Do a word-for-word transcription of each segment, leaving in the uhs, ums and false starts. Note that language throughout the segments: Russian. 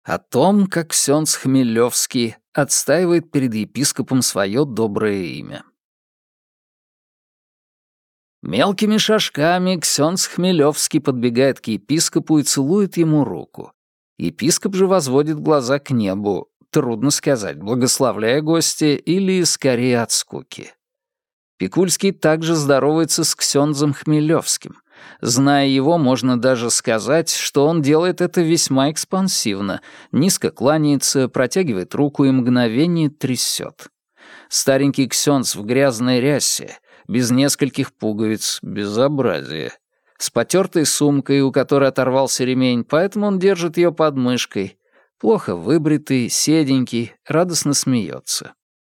О том, как ксёндз Хмелевский отстаивает перед епископом свое доброе имя. Мелкими шажками ксёндз Хмелевский подбегает к епископу и целует ему руку. Епископ же возводит глаза к небу, трудно сказать, благословляя гостя или скорее от скуки. Пикульский также здоровается с ксёндзом Хмелевским. Зная его, можно даже сказать, что он делает это весьма экспансивно, низко кланяется, протягивает руку и мгновение трясет. Старенький ксёндз в грязной рясе, без нескольких пуговиц, безобразие. С потертой сумкой, у которой оторвался ремень, поэтому он держит ее под мышкой. Плохо выбритый, седенький, радостно смеется.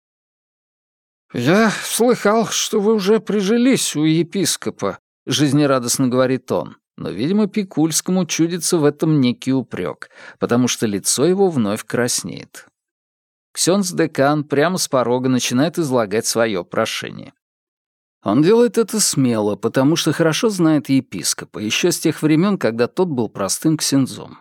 «Я слыхал, что вы уже прижились у епископа», — жизнерадостно говорит он, но, видимо, Пикульскому чудится в этом некий упрек, потому что лицо его вновь краснеет. Ксёндз-декан прямо с порога начинает излагать свое прошение. Он делает это смело, потому что хорошо знает епископа, еще с тех времен, когда тот был простым ксензом.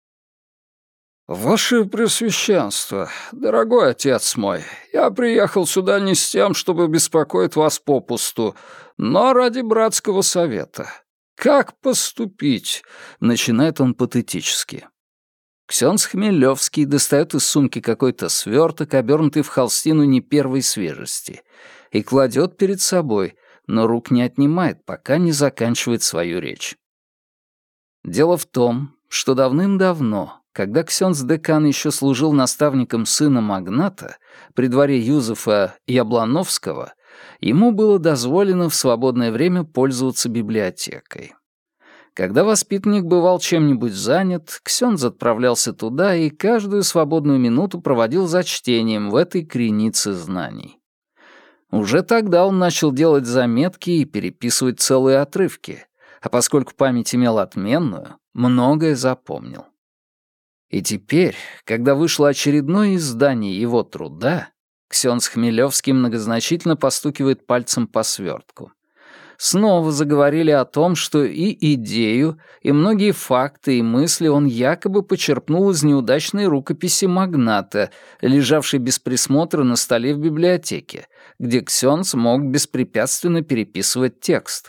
«Ваше Преосвященство, дорогой отец мой, я приехал сюда не с тем, чтобы беспокоить вас попусту, но ради братского совета. Как поступить?» — начинает он патетически. Ксёндз Хмелевский достает из сумки какой-то сверток, обернутый в холстину не первой свежести, и кладет перед собой, но рук не отнимает, пока не заканчивает свою речь. Дело в том, что давным-давно, когда ксёндз-декан еще служил наставником сына магната при дворе Юзефа Яблановского, ему было дозволено в свободное время пользоваться библиотекой. Когда воспитанник бывал чем-нибудь занят, ксёндз отправлялся туда и каждую свободную минуту проводил за чтением в этой кренице знаний. Уже тогда он начал делать заметки и переписывать целые отрывки, а поскольку память имел отменную, многое запомнил. И теперь, когда вышло очередное издание его труда, ксёндз Хмелевский многозначительно постукивает пальцем по свертку. Снова заговорили о том, что и идею, и многие факты и мысли он якобы почерпнул из неудачной рукописи магната, лежавшей без присмотра на столе в библиотеке, где ксёндз мог беспрепятственно переписывать текст.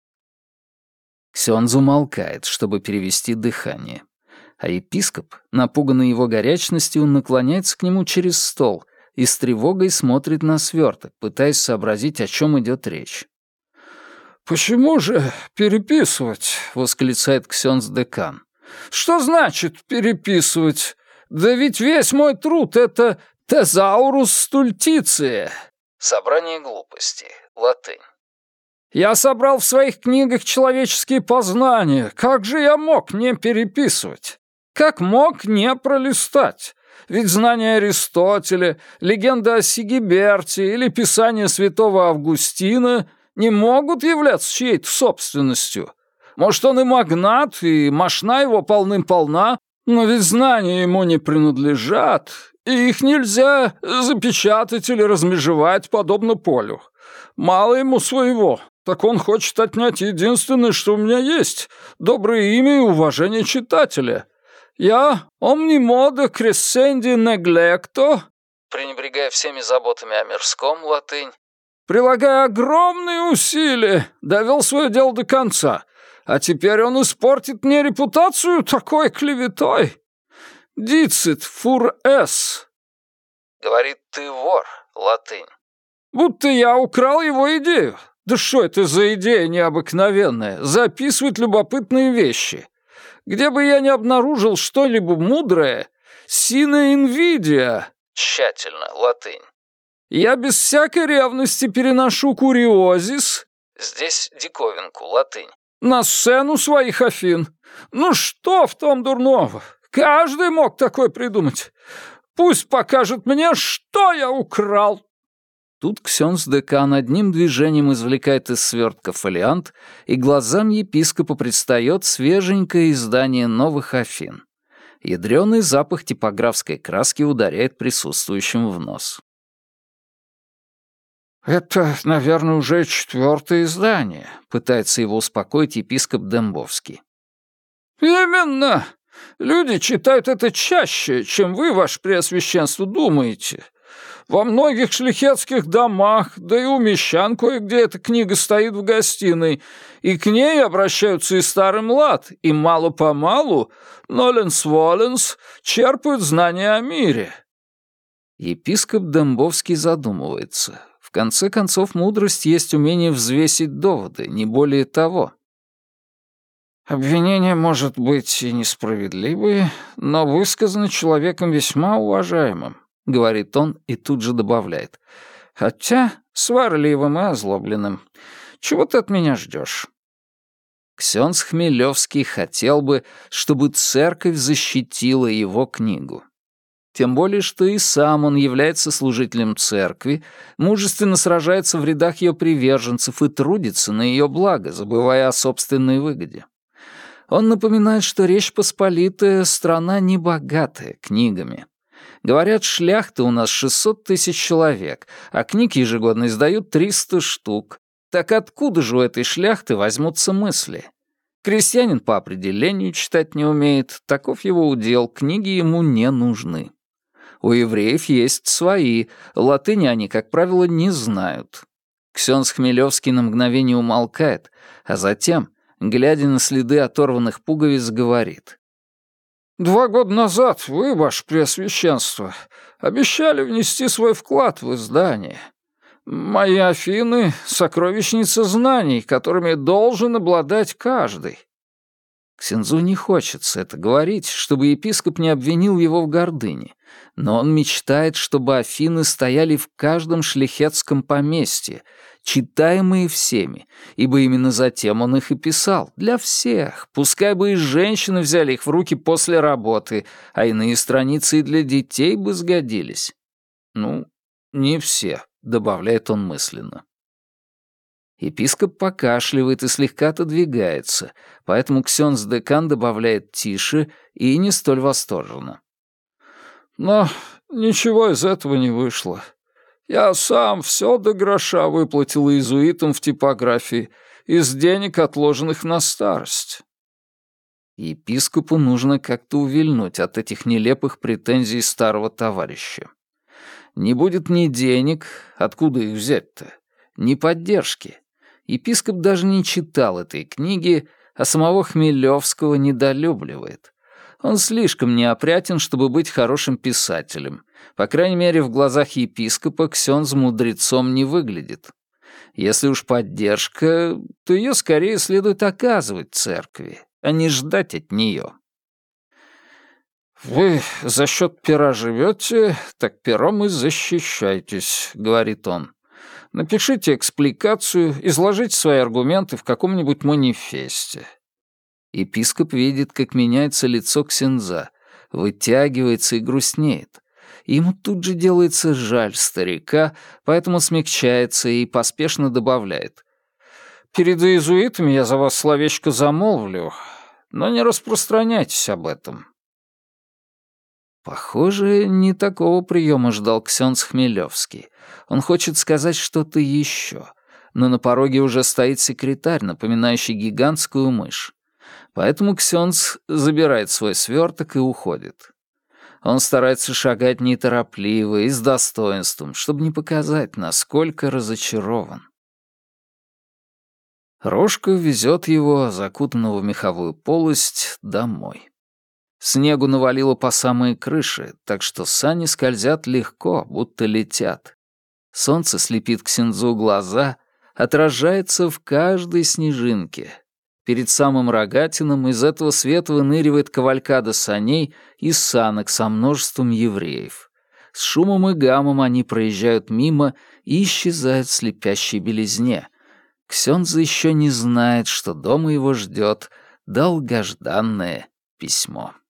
Ксёндз умолкает, чтобы перевести дыхание. А епископ, напуганный его горячностью, наклоняется к нему через стол и с тревогой смотрит на сверток, пытаясь сообразить, о чем идет речь. «Почему же переписывать?» — восклицает ксёндз-декан. «Что значит переписывать? Да ведь весь мой труд — это тезаурус стультиция». Собрание глупостей. Латынь. «Я собрал в своих книгах человеческие познания. Как же я мог не переписывать? Как мог не пролистать? Ведь знания Аристотеля, легенда о Сигиберте или писание святого Августина не могут являться чьей-то собственностью. Может, он и магнат, и мошна его полным-полна, но ведь знания ему не принадлежат, и их нельзя запечатать или размежевать, подобно полю. Мало ему своего, так он хочет отнять единственное, что у меня есть — доброе имя и уважение читателя. Я omnimodo crescendi neglecto, пренебрегая всеми заботами о мирском, латынь, прилагая огромные усилия, довел свое дело до конца, а теперь он испортит мне репутацию такой клеветой. Dicit fur es. Говорит, ты вор, латынь. Будто я украл его идею. Да что это за идея необыкновенная? Записывать любопытные вещи. Где бы я ни обнаружил что-либо мудрое, sine invidia, тщательно, латынь. Я без всякой ревности переношу куриозис, здесь диковинку, латынь, на сцену своих Афин. Ну что в том дурного? Каждый мог такое придумать. Пусть покажет мне, что я украл. Тут ксёндз-декан одним движением извлекает из свертка фолиант, и глазам епископа предстает свеженькое издание «Новых Афин». Ядрёный запах типографской краски ударяет присутствующим в нос. «Это, наверное, уже четвёртое издание», — пытается его успокоить епископ Дембовский. «Именно! Люди читают это чаще, чем вы, ваше преосвященство, думаете. Во многих шляхетских домах, да и у мещан кое-где эта книга стоит в гостиной, и к ней обращаются и старый млад, и мало-помалу, ноленс-воленс, черпают знания о мире». Епископ Дембовский задумывается. В конце концов, мудрость есть умение взвесить доводы, не более того. «Обвинение может быть и несправедливое, но высказано человеком весьма уважаемым», — говорит он и тут же добавляет. «Хотя сварливым и озлобленным. Чего ты от меня ждешь?» Ксёндз Хмелевский хотел бы, чтобы церковь защитила его книгу. Тем более, что и сам он является служителем церкви, мужественно сражается в рядах ее приверженцев и трудится на ее благо, забывая о собственной выгоде. Он напоминает, что Речь Посполитая — страна небогатая книгами. Говорят, шляхты у нас шестьсот тысяч человек, а книг ежегодно издают триста штук. Так откуда же у этой шляхты возьмутся мысли? Крестьянин по определению читать не умеет, таков его удел, книги ему не нужны. У евреев есть свои, латыни они, как правило, не знают. Ксёндз Хмелевский на мгновение умолкает, а затем, глядя на следы оторванных пуговиц, говорит. «Два года назад вы, ваше преосвященство, обещали внести свой вклад в издание. Мои Афины — сокровищница знаний, которыми должен обладать каждый». Ксензу не хочется это говорить, чтобы епископ не обвинил его в гордыне, но он мечтает, чтобы Афины стояли в каждом шляхетском поместье, читаемые всеми, ибо именно затем он их и писал, для всех, пускай бы и женщины взяли их в руки после работы, а иные страницы и для детей бы сгодились. Ну, не все, добавляет он мысленно. Епископ покашливает и слегка отодвигается, поэтому ксёндз-декан добавляет тише и не столь восторженно. «Но ничего из этого не вышло. Я сам все до гроша выплатил иезуитам в типографии из денег, отложенных на старость». Епископу нужно как-то увильнуть от этих нелепых претензий старого товарища. Не будет ни денег, откуда их взять-то, ни поддержки. Епископ даже не читал этой книги, а самого Хмелевского недолюбливает. Он слишком неопрятен, чтобы быть хорошим писателем. По крайней мере, в глазах епископа Ксёндз мудрецом не выглядит. Если уж поддержка, то ее скорее следует оказывать церкви, а не ждать от нее. «Вы за счет пера живете, так пером и защищайтесь», — говорит он. «Напишите экспликацию, изложите свои аргументы в каком-нибудь манифесте». Епископ видит, как меняется лицо ксенза, вытягивается и грустнеет. Ему тут же делается жаль старика, поэтому смягчается и поспешно добавляет. «Перед иезуитами я за вас словечко замолвлю, но не распространяйтесь об этом». Похоже, не такого приема ждал ксёндз Хмелевский. Он хочет сказать что-то еще, но на пороге уже стоит секретарь, напоминающий гигантскую мышь. Поэтому ксёндз забирает свой сверток и уходит. Он старается шагать неторопливо и с достоинством, чтобы не показать, насколько разочарован. Рожка везет его, закутанного в меховую полость, домой. Снегу навалило по самые крыши, так что сани скользят легко, будто летят. Солнце слепит ксензу глаза, отражается в каждой снежинке. Перед самым Рогатином из этого света выныривает кавалькада саней и санок со множеством евреев. С шумом и гамом они проезжают мимо и исчезают в слепящей белизне. Ксёндз еще не знает, что дома его ждет долгожданное письмо.